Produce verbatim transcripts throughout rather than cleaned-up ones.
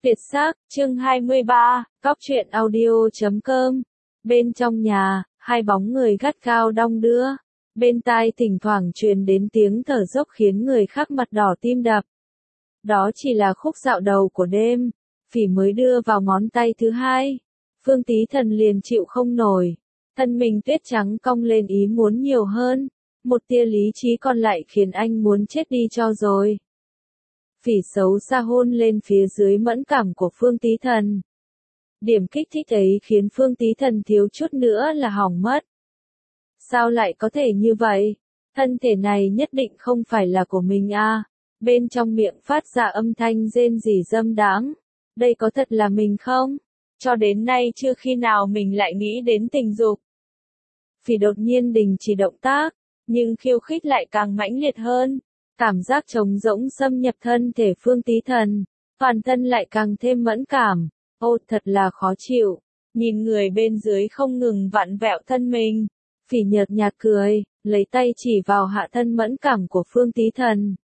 Việt sắc, chương hai mươi ba, Cóc truyện audio chấm com. Bên trong nhà, hai bóng người gắt gao đong đưa. Bên tai thỉnh thoảng truyền đến tiếng thở dốc khiến người khác mặt đỏ tim đập. Đó chỉ là khúc dạo đầu của đêm. Phỉ mới đưa vào ngón tay thứ hai. Phương Tí Thần liền chịu không nổi. Thân mình tuyết trắng cong lên ý muốn nhiều hơn. Một tia lý trí còn lại khiến anh muốn chết đi cho rồi. Phỉ xấu xa hôn lên phía dưới mẫn cảm của Phương Tí Thần. Điểm kích thích ấy khiến Phương Tí Thần thiếu chút nữa là hỏng mất. Sao lại có thể như vậy? Thân thể này nhất định không phải là của mình à? Bên trong miệng phát ra âm thanh rên rỉ dâm đãng. Đây có thật là mình không? Cho đến nay chưa khi nào mình lại nghĩ đến tình dục. Phỉ đột nhiên đình chỉ động tác, nhưng khiêu khích lại càng mãnh liệt hơn. Cảm giác trống rỗng xâm nhập thân thể Phương Tí Thần, toàn thân lại càng thêm mẫn cảm. Ô, thật là khó chịu. Nhìn người bên dưới không ngừng vặn vẹo thân mình. Phỉ nhợt nhạt cười, lấy tay chỉ vào hạ thân mẫn cảm của Phương Tí Thần.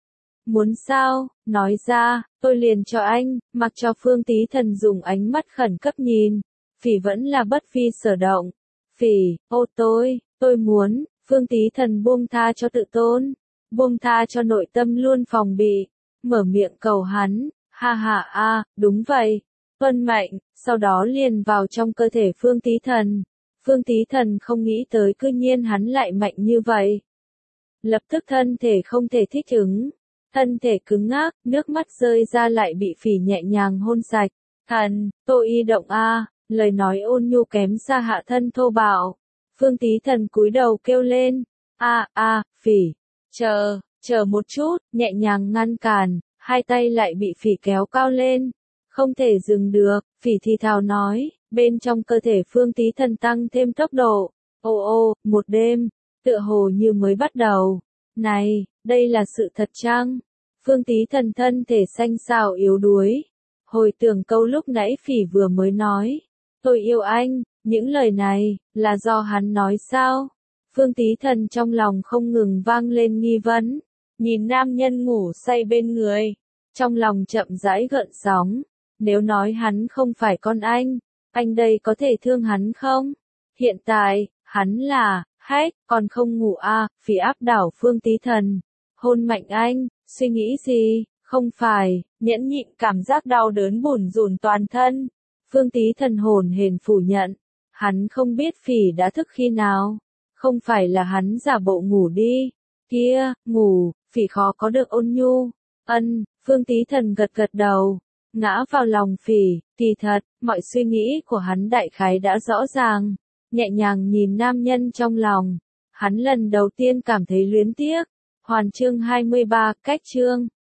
Muốn sao, nói ra, tôi liền cho anh, mặc cho Phương Tí Thần dùng ánh mắt khẩn cấp nhìn. Phỉ vẫn là bất phi sở động. Phỉ, ô tôi, tôi muốn, Phương Tí Thần buông tha cho tự tôn. Buông tha cho nội tâm luôn phòng bị, mở miệng cầu hắn, ha ha a, đúng vậy, tuân mạnh, sau đó liền vào trong cơ thể Phương Tí Thần. Phương Tí Thần không nghĩ tới cư nhiên hắn lại mạnh như vậy. Lập tức thân thể không thể thích ứng, thân thể cứng ngắc, nước mắt rơi ra lại bị Phỉ nhẹ nhàng hôn sạch. Thần, tôi y động a, lời nói ôn nhu kém xa hạ thân thô bạo. Phương Tí Thần cúi đầu kêu lên, a a, Phỉ. Chờ, chờ một chút, nhẹ nhàng ngăn cản, hai tay lại bị Phỉ kéo cao lên. Không thể dừng được, Phỉ thì thào nói, bên trong cơ thể Phương Tí Thần tăng thêm tốc độ. Ô ô, một đêm, tựa hồ như mới bắt đầu. Này, đây là sự thật chăng? Phương Tí Thần thân thể xanh xao yếu đuối. Hồi tưởng câu lúc nãy Phỉ vừa mới nói. Tôi yêu anh, những lời này, là do hắn nói sao? Phương Tí Thần trong lòng không ngừng vang lên nghi vấn, nhìn nam nhân ngủ say bên người, trong lòng chậm rãi gợn sóng, nếu nói hắn không phải con anh, anh đây có thể thương hắn không? Hiện tại, hắn là, hách, còn không ngủ à, Phỉ áp đảo Phương Tí Thần, hôn mạnh anh, suy nghĩ gì, không phải, nhẫn nhịn cảm giác đau đớn bủn rủn toàn thân. Phương Tí Thần hồn hển phủ nhận, hắn không biết Phỉ đã thức khi nào. Không phải là hắn giả bộ ngủ đi. Kia, ngủ, Phỉ khó có được ôn nhu. Ân, Phương Tí Thần gật gật đầu. Ngã vào lòng Phỉ, kỳ thật, mọi suy nghĩ của hắn đại khái đã rõ ràng. Nhẹ nhàng nhìn nam nhân trong lòng. Hắn lần đầu tiên cảm thấy luyến tiếc. Hoàn chương hai mươi ba, cách chương.